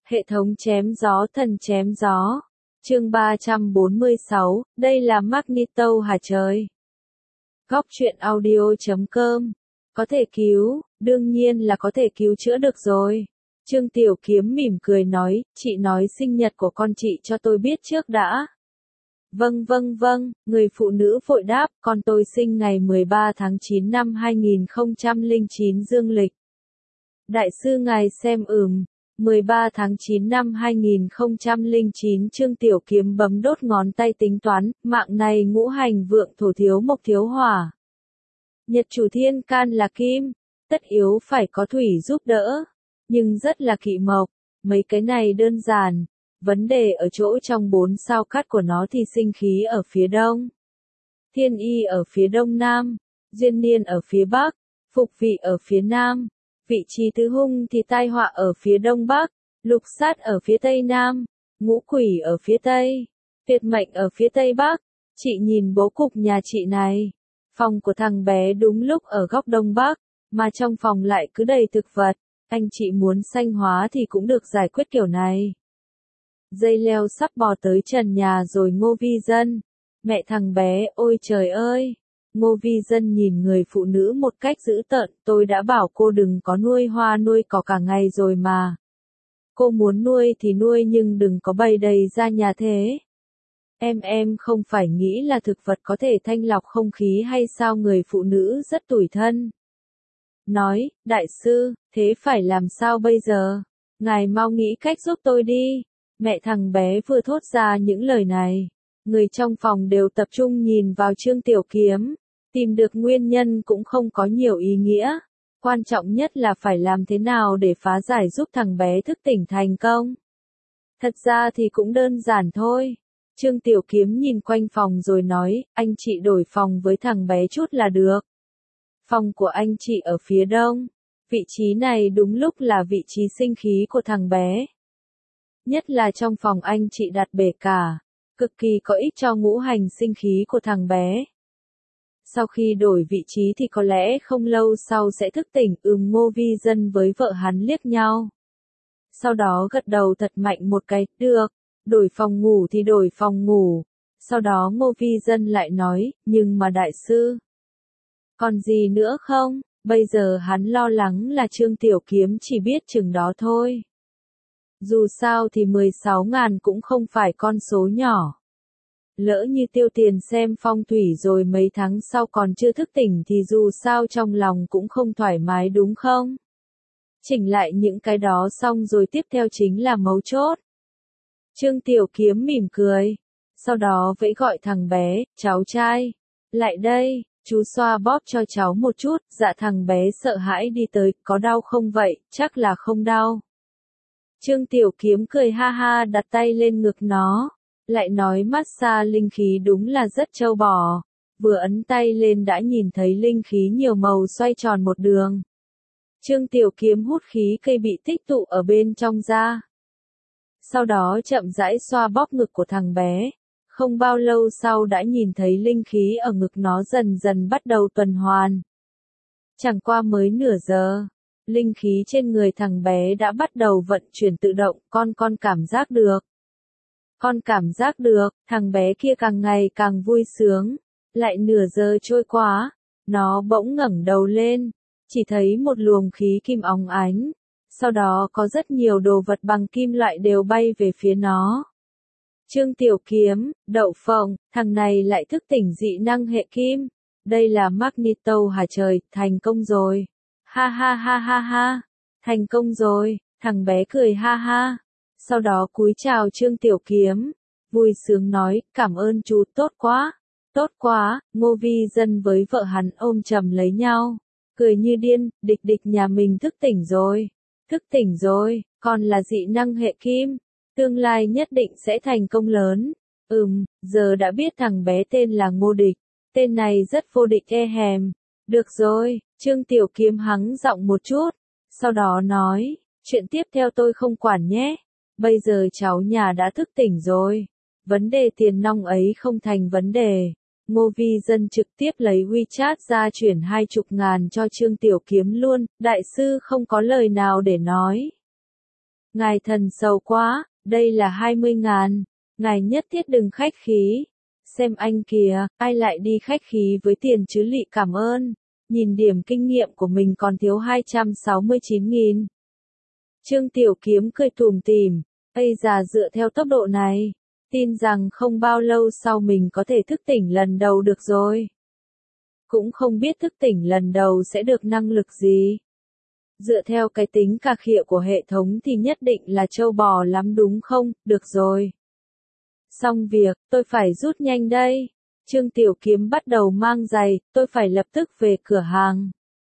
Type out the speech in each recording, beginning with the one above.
Hệ thống chém gió thần chém gió. Chương 346, đây là Magneto hả trời? Góc truyện audio.com. Có thể cứu, đương nhiên là có thể cứu chữa được rồi. Trương Tiểu Kiếm mỉm cười nói, chị nói sinh nhật của con chị cho tôi biết trước đã. Vâng, người phụ nữ vội đáp, con tôi sinh ngày 13 tháng 9 năm 2009 dương lịch. Đại sư ngài xem 13 tháng 9 năm 2009 Trương Tiểu Kiếm bấm đốt ngón tay tính toán, mạng này ngũ hành vượng thổ thiếu mộc thiếu hỏa. Nhật chủ thiên can là kim, tất yếu phải có thủy giúp đỡ, nhưng rất là kỵ mộc, mấy cái này đơn giản, vấn đề ở chỗ trong 4 sao cát của nó thì sinh khí ở phía đông, thiên y ở phía đông nam, duyên niên ở phía bắc, phục vị ở phía nam. Vị trí tứ hung thì tai họa ở phía đông bắc, lục sát ở phía tây nam, ngũ quỷ ở phía tây, tuyệt mệnh ở phía tây bắc. Chị nhìn bố cục nhà chị này, phòng của thằng bé đúng lúc ở góc đông bắc, mà trong phòng lại cứ đầy thực vật, anh chị muốn xanh hóa thì cũng được giải quyết kiểu này. Dây leo sắp bò tới trần nhà rồi Ngô Vi Dân, mẹ thằng bé, ôi trời ơi! Ngô Vi Dân nhìn người phụ nữ một cách dữ tợn, tôi đã bảo cô đừng có nuôi hoa nuôi cỏ cả ngày rồi mà. Cô muốn nuôi thì nuôi nhưng đừng có bày đầy ra nhà thế. Em không phải nghĩ là thực vật có thể thanh lọc không khí hay sao? Người phụ nữ rất tủi thân. Nói, đại sư, thế phải làm sao bây giờ? Ngài mau nghĩ cách giúp tôi đi. Mẹ thằng bé vừa thốt ra những lời này. Người trong phòng đều tập trung nhìn vào Trương Tiểu Kiếm. Tìm được nguyên nhân cũng không có nhiều ý nghĩa. Quan trọng nhất là phải làm thế nào để phá giải giúp thằng bé thức tỉnh thành công. Thật ra thì cũng đơn giản thôi. Trương Tiểu Kiếm nhìn quanh phòng rồi nói, anh chị đổi phòng với thằng bé chút là được. Phòng của anh chị ở phía đông. Vị trí này đúng lúc là vị trí sinh khí của thằng bé. Nhất là trong phòng anh chị đặt bể cả. Cực kỳ có ích cho ngũ hành sinh khí của thằng bé. Sau khi đổi vị trí thì có lẽ không lâu sau sẽ thức tỉnh. Ngô Vi Dân với vợ hắn liếc nhau. Sau đó gật đầu thật mạnh một cái, được, đổi phòng ngủ thì đổi phòng ngủ. Sau đó Ngô Vi Dân lại nói, nhưng mà đại sư, còn gì nữa không? Bây giờ hắn lo lắng là Trương Tiểu Kiếm chỉ biết chừng đó thôi. Dù sao thì 16.000 cũng không phải con số nhỏ. Lỡ như tiêu tiền xem phong thủy rồi mấy tháng sau còn chưa thức tỉnh thì dù sao trong lòng cũng không thoải mái đúng không? Chỉnh lại những cái đó xong rồi tiếp theo chính là mấu chốt. Trương Tiểu Kiếm mỉm cười. Sau đó vẫy gọi thằng bé, cháu trai. Lại đây, chú xoa bóp cho cháu một chút. Dạ thằng bé sợ hãi đi tới, có đau không vậy? Chắc là không đau. Trương Tiểu Kiếm cười ha ha đặt tay lên ngực nó. Lại nói massage linh khí đúng là rất trâu bò. Vừa ấn tay lên đã nhìn thấy linh khí nhiều màu xoay tròn một đường. Trương Tiểu Kiếm hút khí cây bị tích tụ ở bên trong ra. Sau đó chậm rãi xoa bóp ngực của thằng bé. Không bao lâu sau đã nhìn thấy linh khí ở ngực nó dần dần bắt đầu tuần hoàn. Chẳng qua mới nửa giờ, linh khí trên người thằng bé đã bắt đầu vận chuyển tự động, con cảm giác được. Con cảm giác được, thằng bé kia càng ngày càng vui sướng. Lại nửa giờ trôi qua, nó bỗng ngẩng đầu lên, chỉ thấy một luồng khí kim óng ánh. Sau đó có rất nhiều đồ vật bằng kim loại đều bay về phía nó. Trương Tiểu Kiếm, đậu phộng, thằng này lại thức tỉnh dị năng hệ kim. Đây là Magneto hả trời, thành công rồi. Ha ha ha ha ha, thành công rồi, thằng bé cười ha ha. Sau đó cúi chào Trương Tiểu Kiếm, vui sướng nói, cảm ơn chú, tốt quá, Ngô Vi Dân với vợ hắn ôm chầm lấy nhau, cười như điên, địch nhà mình thức tỉnh rồi, còn là dị năng hệ kim, tương lai nhất định sẽ thành công lớn. Giờ đã biết thằng bé tên là Ngô Địch, tên này rất vô địch e hèm. Được rồi, Trương Tiểu Kiếm hắng giọng một chút, sau đó nói, chuyện tiếp theo tôi không quản nhé. Bây giờ cháu nhà đã thức tỉnh rồi. Vấn đề tiền nong ấy không thành vấn đề. Ngô Vi Dân trực tiếp lấy WeChat ra chuyển 20.000 cho Trương Tiểu Kiếm luôn. Đại sư không có lời nào để nói. Ngài thần sầu quá, đây là 20.000, ngài nhất thiết đừng khách khí. Xem anh kìa, ai lại đi khách khí với tiền chứ lị, cảm ơn. Nhìn điểm kinh nghiệm của mình còn thiếu 269.000. Trương Tiểu Kiếm cười tủm tỉm, ây già, dựa theo tốc độ này, tin rằng không bao lâu sau mình có thể thức tỉnh lần đầu được rồi. Cũng không biết thức tỉnh lần đầu sẽ được năng lực gì. Dựa theo cái tính cà khịa của hệ thống thì nhất định là trâu bò lắm đúng không? Được rồi. Xong việc, tôi phải rút nhanh đây. Trương Tiểu Kiếm bắt đầu mang giày, tôi phải lập tức về cửa hàng.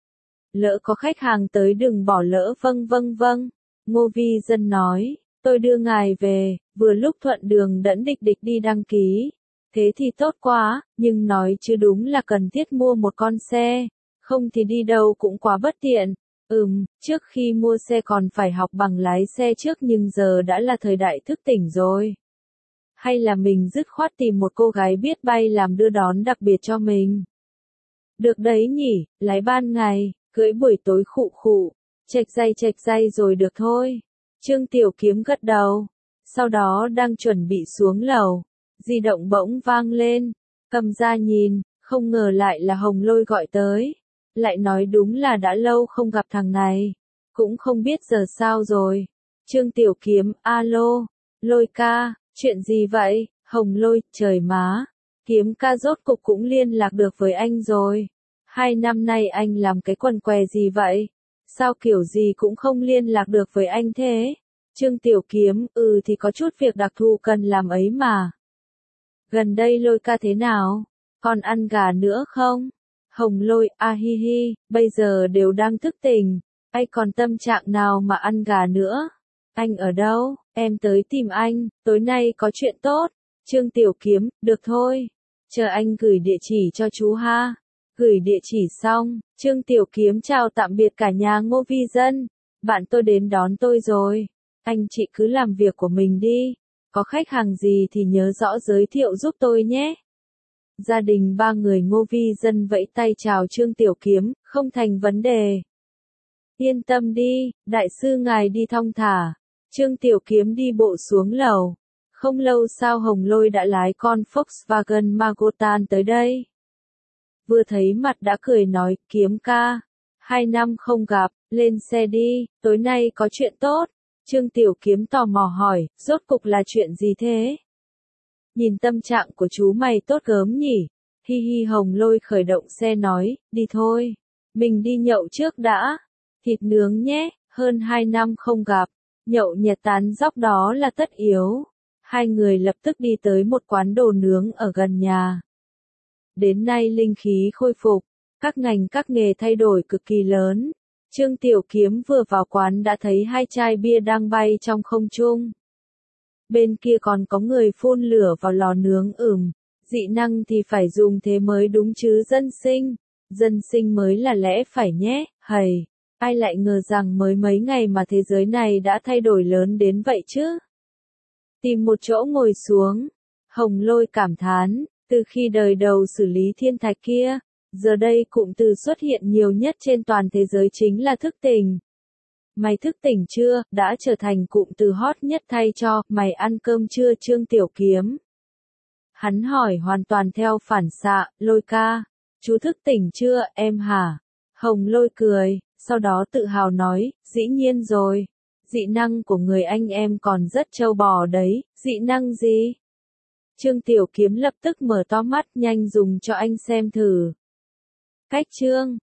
Lỡ có khách hàng tới đừng bỏ lỡ. Vâng. Ngô Vi Dân nói, tôi đưa ngài về, vừa lúc thuận đường đẫn địch địch đi đăng ký. Thế thì tốt quá, nhưng nói chứ đúng là cần thiết mua một con xe, không thì đi đâu cũng quá bất tiện. Trước khi mua xe còn phải học bằng lái xe trước, nhưng giờ đã là thời đại thức tỉnh rồi. Hay là mình dứt khoát tìm một cô gái biết bay làm đưa đón đặc biệt cho mình. Được đấy nhỉ, lái ban ngày, cưỡi buổi tối khụ khụ, chệch dây rồi được thôi. Trương Tiểu Kiếm gật đầu, sau đó đang chuẩn bị xuống lầu, di động bỗng vang lên, cầm ra nhìn, không ngờ lại là Hồng Lôi gọi tới. Lại nói đúng là đã lâu không gặp thằng này, cũng không biết giờ sao rồi. Trương Tiểu Kiếm, alo, Lôi ca, chuyện gì vậy? Hồng Lôi, trời má, Kiếm ca rốt cục cũng liên lạc được với anh rồi. 2 năm nay anh làm cái quần què gì vậy? Sao kiểu gì cũng không liên lạc được với anh thế? Trương Tiểu Kiếm, thì có chút việc đặc thù cần làm ấy mà. Gần đây Lôi ca thế nào? Còn ăn gà nữa không? Hồng Lôi, hi hi, bây giờ đều đang thức tỉnh, ai còn tâm trạng nào mà ăn gà nữa. Anh ở đâu? Em tới tìm anh, tối nay có chuyện tốt. Trương Tiểu Kiếm, được thôi. Chờ anh gửi địa chỉ cho chú ha. Gửi địa chỉ xong, Trương Tiểu Kiếm chào tạm biệt cả nhà Ngô Vi Dân. Bạn tôi đến đón tôi rồi. Anh chị cứ làm việc của mình đi. Có khách hàng gì thì nhớ rõ giới thiệu giúp tôi nhé. Gia đình 3 người Ngô Vi Dân vẫy tay chào Trương Tiểu Kiếm, không thành vấn đề. Yên tâm đi, đại sư ngài đi thong thả. Trương Tiểu Kiếm đi bộ xuống lầu. Không lâu sau Hồng Lôi đã lái con Volkswagen Magotan tới đây. Vừa thấy mặt đã cười nói, Kiếm ca, 2 năm không gặp, lên xe đi, tối nay có chuyện tốt. Trương Tiểu Kiếm tò mò hỏi, rốt cục là chuyện gì thế? Nhìn tâm trạng của chú mày tốt gớm nhỉ? Hi hi. Hồng Lôi khởi động xe nói, đi thôi. Mình đi nhậu trước đã. Thịt nướng nhé, hơn 2 năm không gặp. Nhậu nhẹt tán dóc đó là tất yếu. Hai người lập tức đi tới một quán đồ nướng ở gần nhà. Đến nay linh khí khôi phục, các ngành các nghề thay đổi cực kỳ lớn. Trương Tiểu Kiếm vừa vào quán đã thấy 2 chai bia đang bay trong không trung. Bên kia còn có người phun lửa vào lò nướng. Dị năng thì phải dùng thế mới đúng chứ dân sinh. Dân sinh mới là lẽ phải nhé, hầy. Ai lại ngờ rằng mới mấy ngày mà thế giới này đã thay đổi lớn đến vậy chứ? Tìm một chỗ ngồi xuống. Hồng Lôi cảm thán, từ khi đời đầu xử lý thiên thạch kia, giờ đây cụm từ xuất hiện nhiều nhất trên toàn thế giới chính là thức tỉnh. Mày thức tỉnh chưa, đã trở thành cụm từ hot nhất thay cho, mày ăn cơm chưa Trương Tiểu Kiếm? Hắn hỏi hoàn toàn theo phản xạ, Lôi ca, chú thức tỉnh chưa, em hả? Hồng Lôi cười, sau đó tự hào nói, dĩ nhiên rồi. Dị năng của người anh em còn rất trâu bò đấy, dị năng gì? Trương Tiểu Kiếm lập tức mở to mắt, nhanh dùng cho anh xem thử. Cách chương